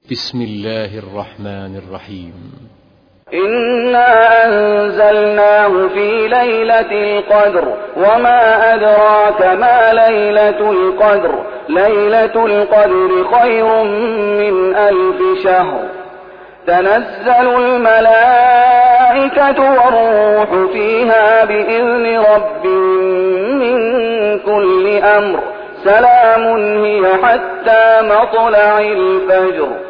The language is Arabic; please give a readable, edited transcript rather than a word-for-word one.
بسم الله الرحمن الرحيم. إنا أنزلناه في ليلة القدر وما أدراك ما ليلة القدر. ليلة القدر خير من 1000 شهر. تنزل الملائكة والروح فيها بإذن ربهم من كل أمر. سلام هي حتى مطلع الفجر.